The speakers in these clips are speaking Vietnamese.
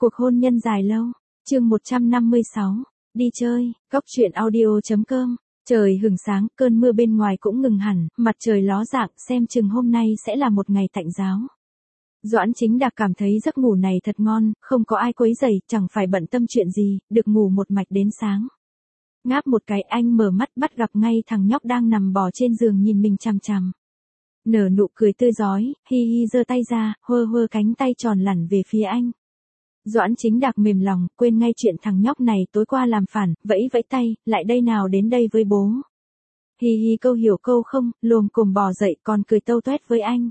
Cuộc hôn nhân dài lâu, chương 156, đi chơi, góc truyện audio.com. Trời hửng sáng, cơn mưa bên ngoài cũng ngừng hẳn, mặt trời ló dạng, xem chừng hôm nay sẽ là một ngày tạnh giáo. Doãn Chính Đạc cảm thấy giấc ngủ này thật ngon, không có ai quấy rầy, chẳng phải bận tâm chuyện gì, được ngủ một mạch đến sáng. Ngáp một cái, anh mở mắt bắt gặp ngay thằng nhóc đang nằm bò trên giường nhìn mình chằm chằm. Nở nụ cười tươi rói, hi hi giơ tay ra, hơ hơ cánh tay tròn lẳn về phía anh. Doãn Chính Đạc mềm lòng, quên ngay chuyện thằng nhóc này tối qua làm phản, vẫy vẫy tay, lại đây nào đến đây với bố. Hi hi câu hiểu câu không, lồm cồm bò dậy còn cười tâu toét với anh.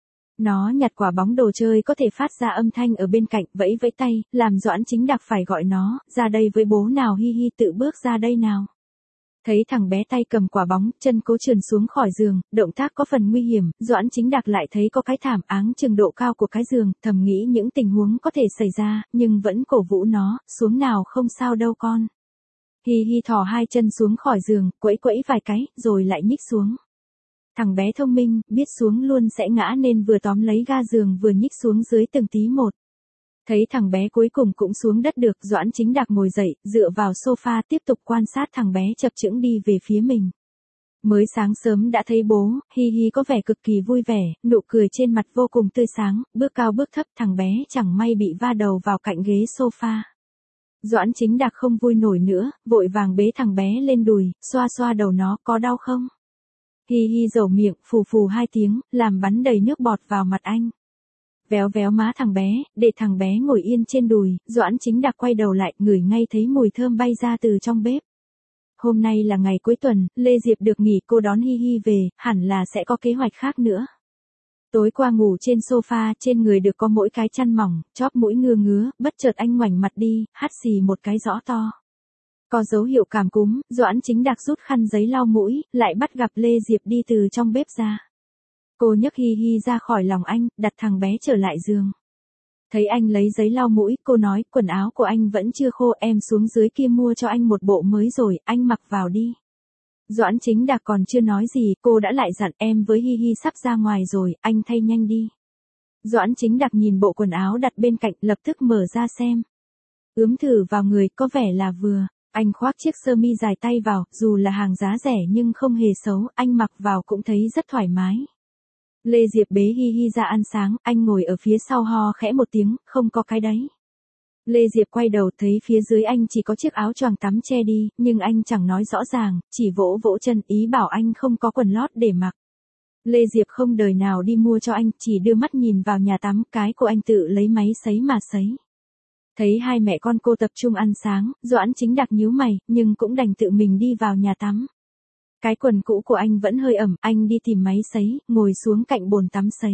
Nó nhặt quả bóng đồ chơi có thể phát ra âm thanh ở bên cạnh, vẫy vẫy tay, làm Doãn Chính Đạc phải gọi nó, ra đây với bố nào, hi hi tự bước ra đây nào. Thấy thằng bé tay cầm quả bóng, chân cố trườn xuống khỏi giường, động tác có phần nguy hiểm, Doãn Chính Đạc lại thấy có cái thảm áng chừng độ cao của cái giường, thầm nghĩ những tình huống có thể xảy ra, nhưng vẫn cổ vũ nó, xuống nào không sao đâu con. Hi hi thò hai chân xuống khỏi giường, quẫy quẫy vài cái, rồi lại nhích xuống. Thằng bé thông minh, biết xuống luôn sẽ ngã nên vừa tóm lấy ga giường vừa nhích xuống dưới từng tí một. Thấy thằng bé cuối cùng cũng xuống đất được, Doãn Chính Đạc ngồi dậy, dựa vào sofa tiếp tục quan sát thằng bé chập chững đi về phía mình. Mới sáng sớm đã thấy bố, hi hi có vẻ cực kỳ vui vẻ, nụ cười trên mặt vô cùng tươi sáng, bước cao bước thấp thằng bé chẳng may bị va đầu vào cạnh ghế sofa. Doãn Chính Đạc không vui nổi nữa, vội vàng bế thằng bé lên đùi, xoa xoa đầu nó, có đau không? Hi hi dầu miệng, phù phù hai tiếng, làm bắn đầy nước bọt vào mặt anh. Véo véo má thằng bé, để thằng bé ngồi yên trên đùi, Doãn Chính Đạc quay đầu lại, ngửi ngay thấy mùi thơm bay ra từ trong bếp. Hôm nay là ngày cuối tuần, Lê Diệp được nghỉ, cô đón hi hi về, hẳn là sẽ có kế hoạch khác nữa. Tối qua ngủ trên sofa, trên người được có mỗi cái chăn mỏng, chóp mũi ngứa ngứa, bất chợt anh ngoảnh mặt đi, hắt xì một cái rõ to. Có dấu hiệu cảm cúm, Doãn Chính Đạc rút khăn giấy lau mũi, lại bắt gặp Lê Diệp đi từ trong bếp ra. Cô nhấc hi hi ra khỏi lòng anh, đặt thằng bé trở lại giường. Thấy anh lấy giấy lau mũi, cô nói, quần áo của anh vẫn chưa khô, em xuống dưới kia mua cho anh một bộ mới rồi, anh mặc vào đi. Doãn Chính Đạc còn chưa nói gì, cô đã lại dặn, em với hi hi sắp ra ngoài rồi, anh thay nhanh đi. Doãn Chính Đạc nhìn bộ quần áo đặt bên cạnh, lập tức mở ra xem. Ướm thử vào người, có vẻ là vừa. Anh khoác chiếc sơ mi dài tay vào, dù là hàng giá rẻ nhưng không hề xấu, anh mặc vào cũng thấy rất thoải mái. Lê Diệp bế hi hi ra ăn sáng, anh ngồi ở phía sau ho khẽ một tiếng, không có cái đấy. Lê Diệp quay đầu thấy phía dưới anh chỉ có chiếc áo choàng tắm che đi, nhưng anh chẳng nói rõ ràng, chỉ vỗ vỗ chân ý bảo anh không có quần lót để mặc. Lê Diệp không đời nào đi mua cho anh, chỉ đưa mắt nhìn vào nhà tắm, cái của anh tự lấy máy sấy mà sấy. Thấy hai mẹ con cô tập trung ăn sáng, Doãn Chính Đạc nhíu mày, nhưng cũng đành tự mình đi vào nhà tắm. Cái quần cũ của anh vẫn hơi ẩm, anh đi tìm máy sấy, ngồi xuống cạnh bồn tắm sấy.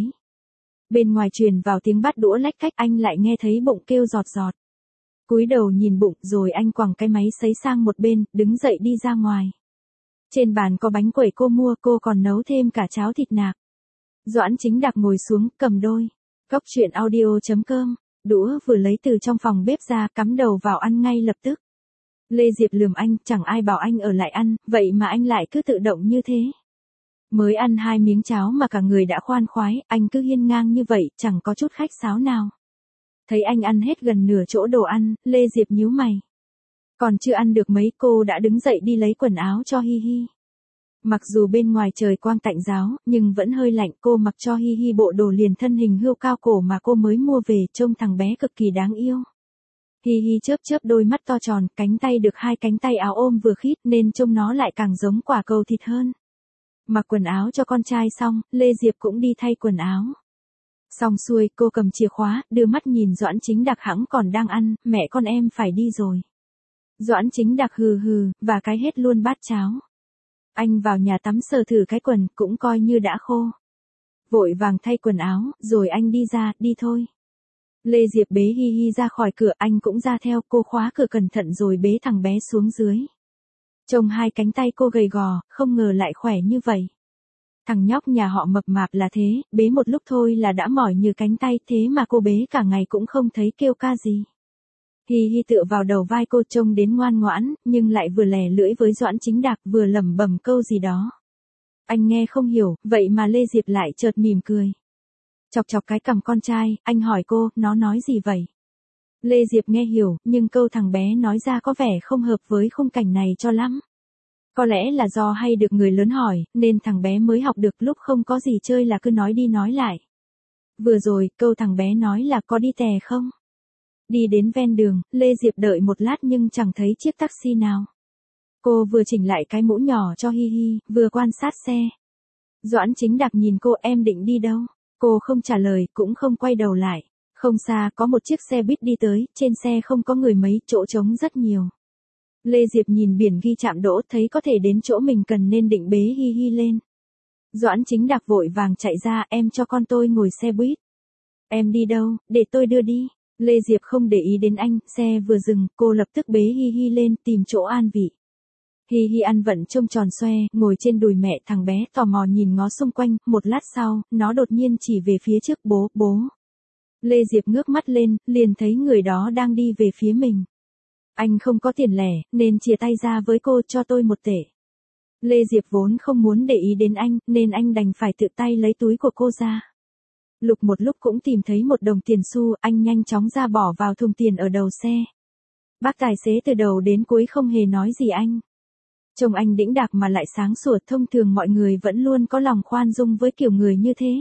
Bên ngoài truyền vào tiếng bát đũa lách cách, anh lại nghe thấy bụng kêu giọt giọt. Cúi đầu nhìn bụng, rồi anh quẳng cái máy sấy sang một bên, đứng dậy đi ra ngoài. Trên bàn có bánh quẩy cô mua, cô còn nấu thêm cả cháo thịt nạc. Doãn Chính Đạc ngồi xuống, cầm đôi. Góc truyện audio.com. Đũa vừa lấy từ trong phòng bếp ra, cắm đầu vào ăn ngay lập tức. Lê Diệp lườm anh, chẳng ai bảo anh ở lại ăn, vậy mà anh lại cứ tự động như thế. Mới ăn 2 miếng cháo mà cả người đã khoan khoái, anh cứ hiên ngang như vậy, chẳng có chút khách sáo nào. Thấy anh ăn hết gần nửa chỗ đồ ăn, Lê Diệp nhíu mày. Còn chưa ăn được mấy, cô đã đứng dậy đi lấy quần áo cho hi hi. Mặc dù bên ngoài trời quang tạnh giáo, nhưng vẫn hơi lạnh, cô mặc cho hi hi bộ đồ liền thân hình hươu cao cổ mà cô mới mua về, trông thằng bé cực kỳ đáng yêu. Hi hi chớp chớp đôi mắt to tròn, cánh tay được 2 cánh tay áo ôm vừa khít nên trông nó lại càng giống quả cầu thịt hơn. Mặc quần áo cho con trai xong, Lê Diệp cũng đi thay quần áo. Xong xuôi, cô cầm chìa khóa, đưa mắt nhìn Doãn Chính Đạc hẵng còn đang ăn, mẹ con em phải đi rồi. Doãn Chính Đạc hừ hừ, và cái hết luôn bát cháo. Anh vào nhà tắm sờ thử cái quần, cũng coi như đã khô. Vội vàng thay quần áo, rồi anh đi ra, đi thôi. Lê Diệp bế hi hi ra khỏi cửa, anh cũng ra theo, cô khóa cửa cẩn thận rồi bế thằng bé xuống dưới. Trông 2 cánh tay cô gầy gò, không ngờ lại khỏe như vậy. Thằng nhóc nhà họ mập mạp là thế, bế một lúc thôi là đã mỏi như cánh tay, thế mà cô bế cả ngày cũng không thấy kêu ca gì. Hi hi tựa vào đầu vai cô, trông đến ngoan ngoãn, nhưng lại vừa lè lưỡi với Doãn Chính Đạc, vừa lẩm bẩm câu gì đó. Anh nghe không hiểu, vậy mà Lê Diệp lại chợt mỉm cười. Chọc chọc cái cằm con trai, anh hỏi cô, nó nói gì vậy? Lê Diệp nghe hiểu, nhưng câu thằng bé nói ra có vẻ không hợp với khung cảnh này cho lắm. Có lẽ là do hay được người lớn hỏi, nên thằng bé mới học được lúc không có gì chơi là cứ nói đi nói lại. Vừa rồi, câu thằng bé nói là có đi tè không? Đi đến ven đường, Lê Diệp đợi một lát nhưng chẳng thấy chiếc taxi nào. Cô vừa chỉnh lại cái mũ nhỏ cho Hi Hi, vừa quan sát xe. Doãn Chính Đạc nhìn cô, em định đi đâu? Cô không trả lời, cũng không quay đầu lại. Không xa, có một chiếc xe buýt đi tới, trên xe không có người mấy, chỗ trống rất nhiều. Lê Diệp nhìn biển ghi trạm đỗ, thấy có thể đến chỗ mình cần nên định bế Hi Hi lên. Doãn Chính Đạc vội vàng chạy ra, em cho con tôi ngồi xe buýt. Em đi đâu, để tôi đưa đi. Lê Diệp không để ý đến anh, xe vừa dừng, cô lập tức bế Hi Hi lên, tìm chỗ an vị. Hi Hi ăn vận trông tròn xoe, ngồi trên đùi mẹ, thằng bé tò mò nhìn ngó xung quanh, một lát sau, nó đột nhiên chỉ về phía trước, bố, bố. Lê Diệp ngước mắt lên, liền thấy người đó đang đi về phía mình. Anh không có tiền lẻ, nên chia tay ra với cô, cho tôi 1 tệ. Lê Diệp vốn không muốn để ý đến anh, nên anh đành phải tự tay lấy túi của cô ra. Lục một lúc cũng tìm thấy 1 đồng tiền xu, anh nhanh chóng ra bỏ vào thùng tiền ở đầu xe. Bác tài xế từ đầu đến cuối không hề nói gì anh. Trông anh đĩnh đạc mà lại sáng sủa, thông thường mọi người vẫn luôn có lòng khoan dung với kiểu người như thế.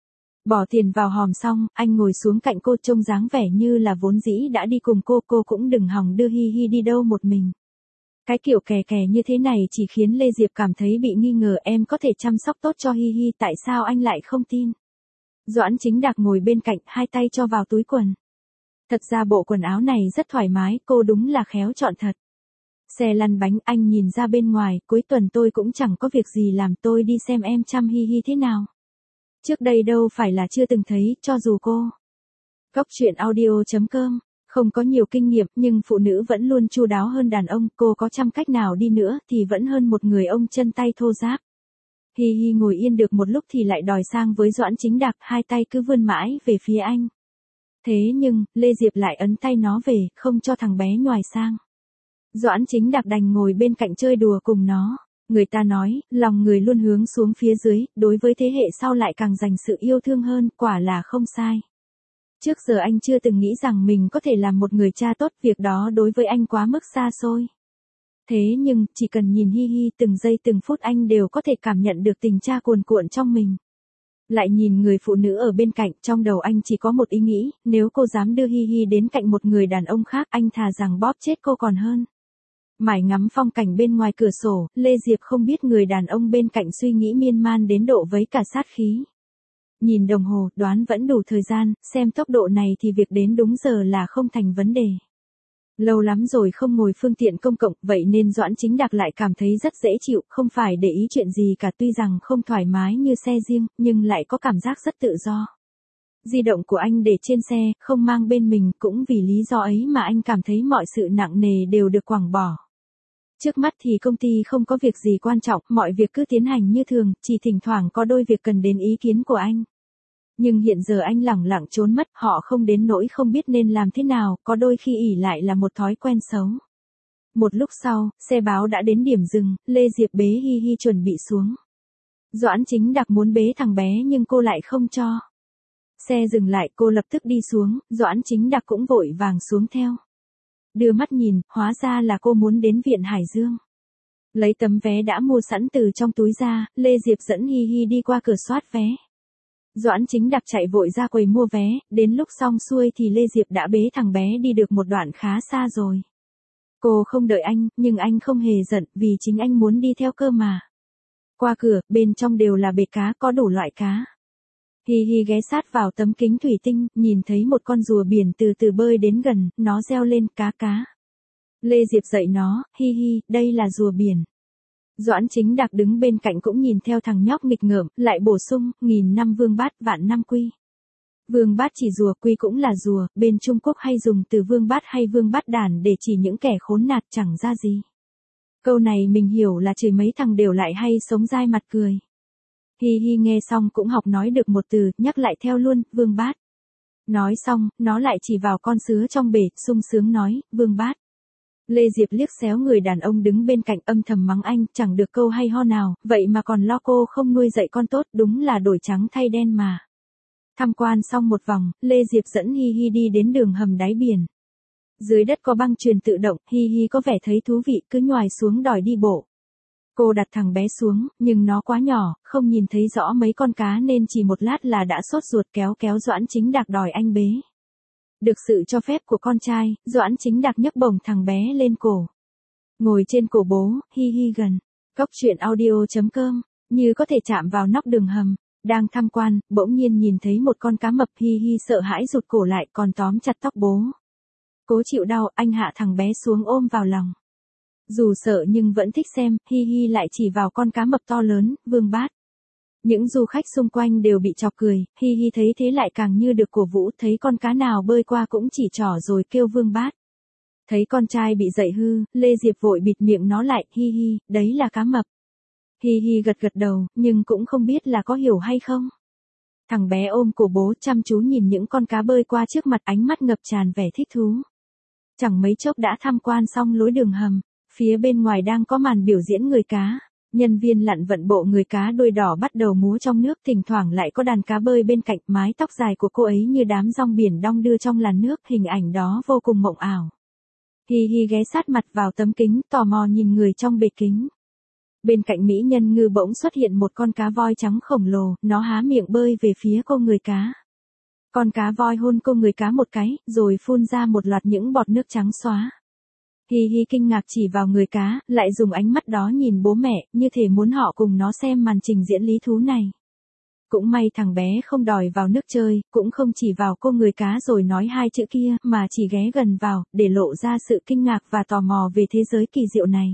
Bỏ tiền vào hòm xong, anh ngồi xuống cạnh cô, trông dáng vẻ như là vốn dĩ đã đi cùng cô cũng đừng hòng đưa Hi Hi đi đâu một mình. Cái kiểu kè kè như thế này chỉ khiến Lê Diệp cảm thấy bị nghi ngờ, em có thể chăm sóc tốt cho Hi Hi, tại sao anh lại không tin? Doãn Chính Đạc ngồi bên cạnh, hai tay cho vào túi quần. Thật ra bộ quần áo này rất thoải mái, cô đúng là khéo chọn thật. Xe lăn bánh, anh nhìn ra bên ngoài, cuối tuần tôi cũng chẳng có việc gì làm, tôi đi xem em chăm Hi Hi thế nào. Trước đây đâu phải là chưa từng thấy, cho dù cô. Góc truyện audio.com, không có nhiều kinh nghiệm nhưng phụ nữ vẫn luôn chu đáo hơn đàn ông, cô có chăm cách nào đi nữa thì vẫn hơn một người ông chân tay thô ráp. Hi Hi ngồi yên được một lúc thì lại đòi sang với Doãn Chính Đạc, hai tay cứ vươn mãi về phía anh. Thế nhưng, Lê Diệp lại ấn tay nó về, không cho thằng bé nhoài sang. Doãn Chính Đạc đành ngồi bên cạnh chơi đùa cùng nó. Người ta nói, lòng người luôn hướng xuống phía dưới, đối với thế hệ sau lại càng dành sự yêu thương hơn, quả là không sai. Trước giờ anh chưa từng nghĩ rằng mình có thể làm một người cha tốt, việc đó đối với anh quá mức xa xôi. Thế nhưng, chỉ cần nhìn Hi Hi, từng giây từng phút anh đều có thể cảm nhận được tình cha cuồn cuộn trong mình. Lại nhìn người phụ nữ ở bên cạnh, trong đầu anh chỉ có một ý nghĩ, nếu cô dám đưa Hi Hi đến cạnh một người đàn ông khác, anh thà rằng bóp chết cô còn hơn. Mải ngắm phong cảnh bên ngoài cửa sổ, Lê Diệp không biết người đàn ông bên cạnh suy nghĩ miên man đến độ vấy cả sát khí. Nhìn đồng hồ, đoán vẫn đủ thời gian, xem tốc độ này thì việc đến đúng giờ là không thành vấn đề. Lâu lắm rồi không ngồi phương tiện công cộng, vậy nên Doãn Chính Đạc lại cảm thấy rất dễ chịu, không phải để ý chuyện gì cả, tuy rằng không thoải mái như xe riêng, nhưng lại có cảm giác rất tự do. Di động của anh để trên xe, không mang bên mình, cũng vì lý do ấy mà anh cảm thấy mọi sự nặng nề đều được quẳng bỏ. Trước mắt thì công ty không có việc gì quan trọng, mọi việc cứ tiến hành như thường, chỉ thỉnh thoảng có đôi việc cần đến ý kiến của anh. Nhưng hiện giờ anh lẳng lặng trốn mất, họ không đến nỗi không biết nên làm thế nào, có đôi khi ỷ lại là một thói quen xấu. Một lúc sau, xe báo đã đến điểm dừng, Lê Diệp bế Hi Hi chuẩn bị xuống. Doãn Chính Đạc muốn bế thằng bé nhưng cô lại không cho. Xe dừng lại, cô lập tức đi xuống, Doãn Chính Đạc cũng vội vàng xuống theo. Đưa mắt nhìn, hóa ra là cô muốn đến Viện Hải Dương. Lấy tấm vé đã mua sẵn từ trong túi ra, Lê Diệp dẫn Hi Hi đi qua cửa soát vé. Doãn Chính Đạc chạy vội ra quầy mua vé, đến lúc xong xuôi thì Lê Diệp đã bế thằng bé đi được một đoạn khá xa rồi. Cô không đợi anh, nhưng anh không hề giận, vì chính anh muốn đi theo cơ mà. Qua cửa, bên trong đều là bể cá, có đủ loại cá. Hi Hi ghé sát vào tấm kính thủy tinh, nhìn thấy một con rùa biển từ từ bơi đến gần, nó reo lên, cá cá. Lê Diệp dạy nó, Hi Hi, đây là rùa biển. Doãn Chính Đạc đứng bên cạnh cũng nhìn theo thằng nhóc nghịch ngợm, lại bổ sung, 1000 năm vương bát, vạn năm quy. Vương bát chỉ rùa, quy cũng là rùa, bên Trung Quốc hay dùng từ vương bát hay vương bát đản để chỉ những kẻ khốn nạt chẳng ra gì. Câu này mình hiểu là chửi mấy thằng đều lại hay sống dai mặt cười. Hi Hi nghe xong cũng học nói được một từ, nhắc lại theo luôn, vương bát. Nói xong, nó lại chỉ vào con sứa trong bể, sung sướng nói, vương bát. Lê Diệp liếc xéo người đàn ông đứng bên cạnh, âm thầm mắng anh, chẳng được câu hay ho nào, vậy mà còn lo cô không nuôi dạy con tốt, đúng là đổi trắng thay đen mà. Tham quan xong một vòng, Lê Diệp dẫn Hi Hi đi đến đường hầm đáy biển. Dưới đất có băng chuyền tự động, Hi Hi có vẻ thấy thú vị, cứ nhoài xuống đòi đi bộ. Cô đặt thằng bé xuống, nhưng nó quá nhỏ, không nhìn thấy rõ mấy con cá nên chỉ một lát là đã sốt ruột kéo kéo Doãn Chính Đạc đòi anh bế. Được sự cho phép của con trai, Doãn Chính Đạc nhấc bổng thằng bé lên cổ. Ngồi trên cổ bố, Hi Hi gần. Cốc truyện audio.com, như có thể chạm vào nóc đường hầm. Đang tham quan, bỗng nhiên nhìn thấy một con cá mập. Hi Hi sợ hãi rụt cổ lại còn tóm chặt tóc bố. Cố chịu đau, anh hạ thằng bé xuống ôm vào lòng. Dù sợ nhưng vẫn thích xem, Hi Hi lại chỉ vào con cá mập to lớn, Vương Bát. Những du khách xung quanh đều bị chọc cười, Hi Hi thấy thế lại càng như được cổ vũ, thấy con cá nào bơi qua cũng chỉ trỏ rồi kêu Vương Bát. Thấy con trai bị dậy hư, Lê Diệp vội bịt miệng nó lại, Hi Hi, đấy là cá mập. Hi Hi gật gật đầu, nhưng cũng không biết là có hiểu hay không. Thằng bé ôm cổ bố chăm chú nhìn những con cá bơi qua trước mặt, ánh mắt ngập tràn vẻ thích thú. Chẳng mấy chốc đã tham quan xong lối đường hầm, phía bên ngoài đang có màn biểu diễn người cá. Nhân viên lặn vận bộ người cá đuôi đỏ bắt đầu múa trong nước, thỉnh thoảng lại có đàn cá bơi bên cạnh, mái tóc dài của cô ấy như đám rong biển đong đưa trong làn nước, hình ảnh đó vô cùng mộng ảo. Hi Hi ghé sát mặt vào tấm kính, tò mò nhìn người trong bệ kính. Bên cạnh mỹ nhân ngư bỗng xuất hiện một con cá voi trắng khổng lồ, nó há miệng bơi về phía cô người cá. Con cá voi hôn cô người cá một cái, rồi phun ra một loạt những bọt nước trắng xóa. Hi Hi kinh ngạc chỉ vào người cá, lại dùng ánh mắt đó nhìn bố mẹ, như thể muốn họ cùng nó xem màn trình diễn lý thú này. Cũng may thằng bé không đòi vào nước chơi, cũng không chỉ vào cô người cá rồi nói hai chữ kia, mà chỉ ghé gần vào, để lộ ra sự kinh ngạc và tò mò về thế giới kỳ diệu này.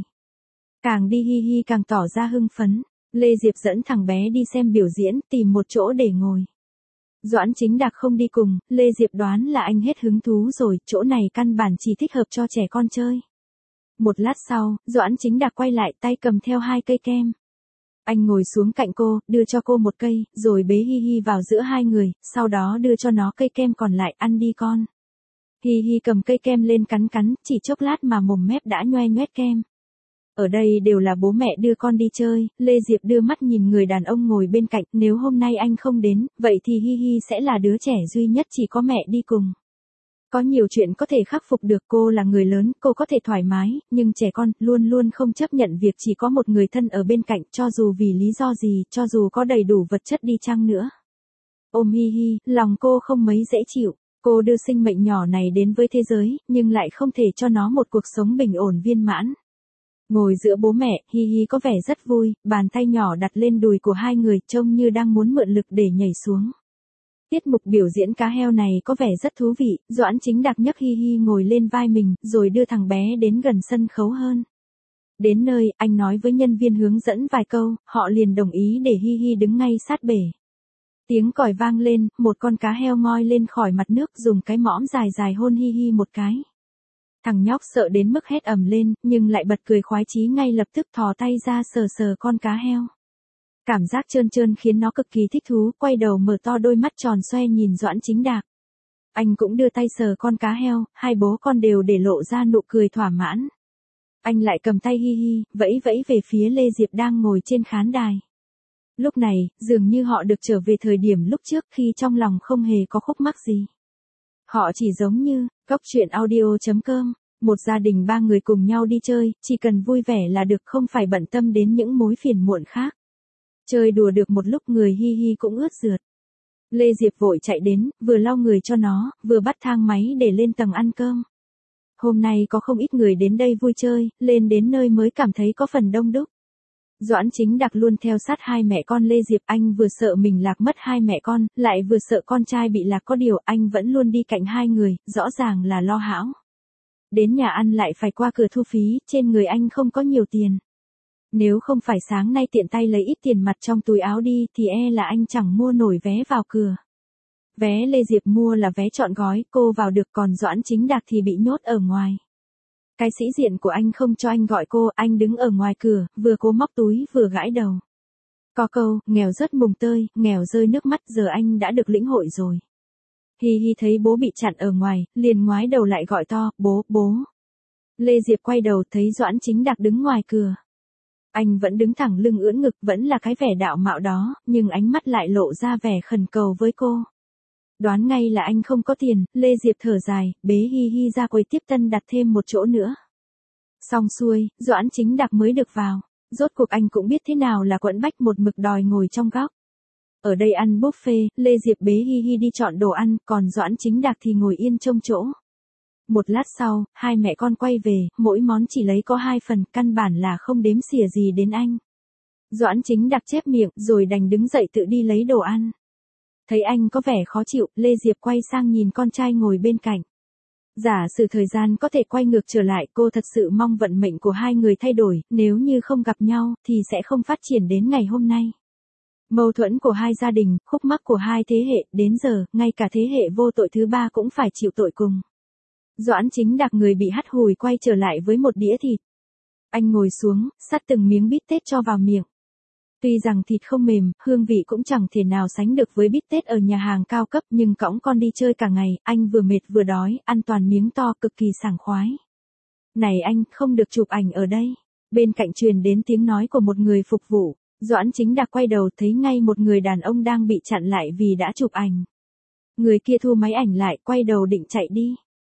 Càng đi Hi Hi càng tỏ ra hưng phấn. Lê Diệp dẫn thằng bé đi xem biểu diễn, tìm một chỗ để ngồi. Doãn Chính Đạc không đi cùng, Lê Diệp đoán là anh hết hứng thú rồi, chỗ này căn bản chỉ thích hợp cho trẻ con chơi. Một lát sau, Doãn Chính Đạc quay lại, tay cầm theo 2 cây kem. Anh ngồi xuống cạnh cô, đưa cho cô một cây, rồi bế Hi Hi vào giữa hai người, sau đó đưa cho nó cây kem còn lại, ăn đi con. Hi Hi cầm cây kem lên cắn cắn, chỉ chốc lát mà mồm mép đã nhoe nhoét kem. Ở đây đều là bố mẹ đưa con đi chơi, Lê Diệp đưa mắt nhìn người đàn ông ngồi bên cạnh, nếu hôm nay anh không đến, vậy thì Hi Hi sẽ là đứa trẻ duy nhất chỉ có mẹ đi cùng. Có nhiều chuyện có thể khắc phục được, cô là người lớn, cô có thể thoải mái, nhưng trẻ con luôn luôn không chấp nhận việc chỉ có một người thân ở bên cạnh, cho dù vì lý do gì, cho dù có đầy đủ vật chất đi chăng nữa. Ôm Hi Hi, lòng cô không mấy dễ chịu. Cô đưa sinh mệnh nhỏ này đến với thế giới, nhưng lại không thể cho nó một cuộc sống bình ổn viên mãn. Ngồi giữa bố mẹ, Hi Hi có vẻ rất vui, bàn tay nhỏ đặt lên đùi của hai người, trông như đang muốn mượn lực để nhảy xuống. Tiết mục biểu diễn cá heo này có vẻ rất thú vị, Doãn Chính Đạc nhấc Hi Hi ngồi lên vai mình, rồi đưa thằng bé đến gần sân khấu hơn. Đến nơi, anh nói với nhân viên hướng dẫn vài câu, họ liền đồng ý để Hi Hi đứng ngay sát bể. Tiếng còi vang lên, một con cá heo ngoi lên khỏi mặt nước, dùng cái mõm dài dài hôn Hi Hi một cái. Thằng nhóc sợ đến mức hét ầm lên, nhưng lại bật cười khoái chí, ngay lập tức thò tay ra sờ sờ con cá heo. Cảm giác trơn trơn khiến nó cực kỳ thích thú, quay đầu mở to đôi mắt tròn xoe nhìn Doãn Chính Đạc. Anh cũng đưa tay sờ con cá heo, hai bố con đều để lộ ra nụ cười thỏa mãn. Anh lại cầm tay Hi Hi, vẫy vẫy về phía Lê Diệp đang ngồi trên khán đài. Lúc này, dường như họ được trở về thời điểm lúc trước khi trong lòng không hề có khúc mắc gì. Họ chỉ giống như, Cốc truyện audio.com, một gia đình 3 người cùng nhau đi chơi, chỉ cần vui vẻ là được, không phải bận tâm đến những mối phiền muộn khác. Chơi đùa được một lúc người Hi Hi cũng ướt rượt. Lê Diệp vội chạy đến, vừa lau người cho nó, vừa bắt thang máy để lên tầng ăn cơm. Hôm nay có không ít người đến đây vui chơi, lên đến nơi mới cảm thấy có phần đông đúc. Doãn Chính Đạc luôn theo sát hai mẹ con Lê Diệp, anh vừa sợ mình lạc mất hai mẹ con, lại vừa sợ con trai bị lạc, có điều anh vẫn luôn đi cạnh hai người, rõ ràng là lo hão. Đến nhà ăn lại phải qua cửa thu phí, trên người anh không có nhiều tiền. Nếu không phải sáng nay tiện tay lấy ít tiền mặt trong túi áo đi thì là anh chẳng mua nổi vé vào cửa. Vé Lê Diệp mua là vé trọn gói, cô vào được, còn Doãn Chính Đạc thì bị nhốt ở ngoài. Cái sĩ diện của anh không cho anh gọi cô, anh đứng ở ngoài cửa, vừa cố móc túi vừa gãi đầu. Có câu, nghèo rớt mùng tơi, nghèo rơi nước mắt, giờ anh đã được lĩnh hội rồi. Hi Hi thấy bố bị chặn ở ngoài, liền ngoái đầu lại gọi to, bố, bố. Lê Diệp quay đầu thấy Doãn Chính Đạc đứng ngoài cửa. Anh vẫn đứng thẳng lưng ưỡn ngực, vẫn là cái vẻ đạo mạo đó, nhưng ánh mắt lại lộ ra vẻ khẩn cầu với cô. Đoán ngay là anh không có tiền, Lê Diệp thở dài, bế Hi Hi ra quầy tiếp tân đặt thêm một chỗ nữa. Xong xuôi, Doãn Chính Đạc mới được vào. Rốt cuộc anh cũng biết thế nào là quẫn bách một mực đòi ngồi trong góc. Ở đây ăn buffet, Lê Diệp bế Hi Hi đi chọn đồ ăn, còn Doãn Chính Đạc thì ngồi yên trông chỗ. Một lát sau, hai mẹ con quay về, mỗi món chỉ lấy có 2 phần, căn bản là không đếm xỉa gì đến anh. Doãn Chính Đạc chép miệng, rồi đành đứng dậy tự đi lấy đồ ăn. Thấy anh có vẻ khó chịu, Lê Diệp quay sang nhìn con trai ngồi bên cạnh. Giả sử thời gian có thể quay ngược trở lại, cô thật sự mong vận mệnh của hai người thay đổi, nếu như không gặp nhau, thì sẽ không phát triển đến ngày hôm nay. Mâu thuẫn của hai gia đình, khúc mắc của hai thế hệ, đến giờ, ngay cả thế hệ vô tội thứ ba cũng phải chịu tội cùng. Doãn Chính Đạc người bị hắt hủi quay trở lại với một đĩa thịt. Anh ngồi xuống, xắt từng miếng bít tết cho vào miệng. Tuy rằng thịt không mềm, hương vị cũng chẳng thể nào sánh được với bít tết ở nhà hàng cao cấp, nhưng cõng con đi chơi cả ngày, anh vừa mệt vừa đói, ăn toàn miếng to cực kỳ sảng khoái. Này anh, không được chụp ảnh ở đây. Bên cạnh truyền đến tiếng nói của một người phục vụ. Doãn Chính Đạc quay đầu thấy ngay một người đàn ông đang bị chặn lại vì đã chụp ảnh. Người kia thu máy ảnh lại, quay đầu định chạy đi.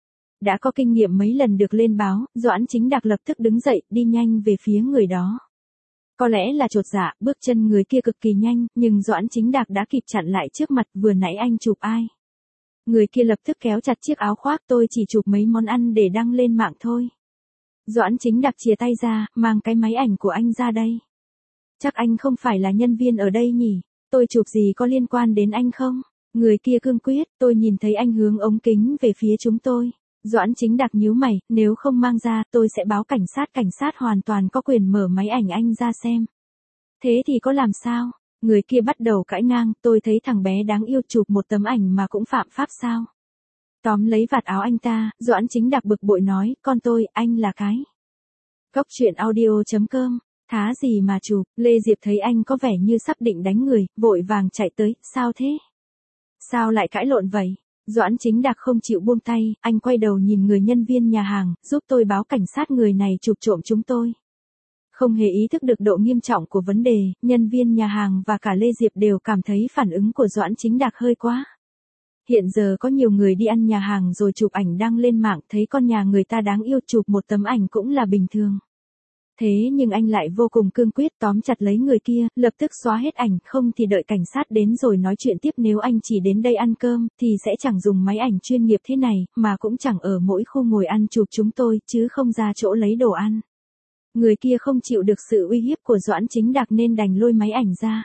Đã có kinh nghiệm mấy lần được lên báo, Doãn Chính Đạc lập tức đứng dậy, đi nhanh về phía người đó. Có lẽ là chột dạ, bước chân người kia cực kỳ nhanh, nhưng Doãn Chính Đạc đã kịp chặn lại trước mặt, vừa nãy anh chụp ai. Người kia lập tức kéo chặt chiếc áo khoác, tôi chỉ chụp mấy món ăn để đăng lên mạng thôi. Doãn Chính Đạc chìa tay ra, mang cái máy ảnh của anh ra đây. Chắc anh không phải là nhân viên ở đây nhỉ, tôi chụp gì có liên quan đến anh không? Người kia cương quyết, tôi nhìn thấy anh hướng ống kính về phía chúng tôi. Doãn Chính Đạc nhíu mày, nếu không mang ra, tôi sẽ báo cảnh sát hoàn toàn có quyền mở máy ảnh anh ra xem. Thế thì có làm sao? Người kia bắt đầu cãi ngang, tôi thấy thằng bé đáng yêu chụp một tấm ảnh mà cũng phạm pháp sao? Tóm lấy vạt áo anh ta, Doãn Chính Đạc bực bội nói, con tôi, anh là cái. Cốc truyện audio.com, thá gì mà chụp, Lê Diệp thấy anh có vẻ như sắp định đánh người, vội vàng chạy tới, sao thế? Sao lại cãi lộn vậy? Doãn Chính Đạc không chịu buông tay, anh quay đầu nhìn người nhân viên nhà hàng, giúp tôi báo cảnh sát người này chụp trộm chúng tôi. Không hề ý thức được độ nghiêm trọng của vấn đề, nhân viên nhà hàng và cả Lê Diệp đều cảm thấy phản ứng của Doãn Chính Đạc hơi quá. Hiện giờ có nhiều người đi ăn nhà hàng rồi chụp ảnh đăng lên mạng, thấy con nhà người ta đáng yêu chụp một tấm ảnh cũng là bình thường. Thế nhưng anh lại vô cùng cương quyết tóm chặt lấy người kia, lập tức xóa hết ảnh, không thì đợi cảnh sát đến rồi nói chuyện tiếp, nếu anh chỉ đến đây ăn cơm, thì sẽ chẳng dùng máy ảnh chuyên nghiệp thế này, mà cũng chẳng ở mỗi khu ngồi ăn chụp chúng tôi, chứ không ra chỗ lấy đồ ăn. Người kia không chịu được sự uy hiếp của Doãn Chính Đạc nên đành lôi máy ảnh ra.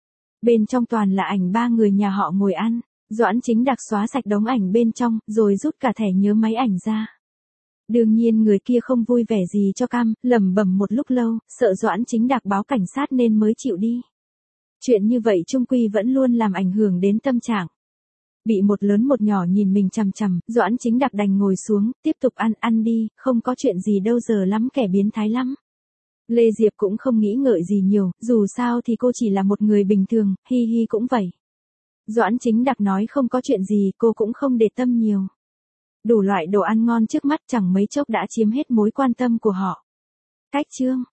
Bên trong toàn là ảnh 3 người nhà họ ngồi ăn, Doãn Chính Đạc xóa sạch đống ảnh bên trong, rồi rút cả thẻ nhớ máy ảnh ra. Đương nhiên người kia không vui vẻ gì cho cam, lẩm bẩm một lúc lâu, sợ Doãn Chính Đạc báo cảnh sát nên mới chịu đi. Chuyện như vậy chung quy vẫn luôn làm ảnh hưởng đến tâm trạng. Bị một lớn một nhỏ nhìn mình chằm chằm, Doãn Chính Đạc đành ngồi xuống, tiếp tục ăn đi, không có chuyện gì đâu, giờ lắm kẻ biến thái lắm. Lê Diệp cũng không nghĩ ngợi gì nhiều, dù sao thì cô chỉ là một người bình thường, Hi Hi cũng vậy. Doãn Chính Đạc nói không có chuyện gì, cô cũng không để tâm nhiều. Đủ loại đồ ăn ngon trước mắt chẳng mấy chốc đã chiếm hết mối quan tâm của họ. Cách chương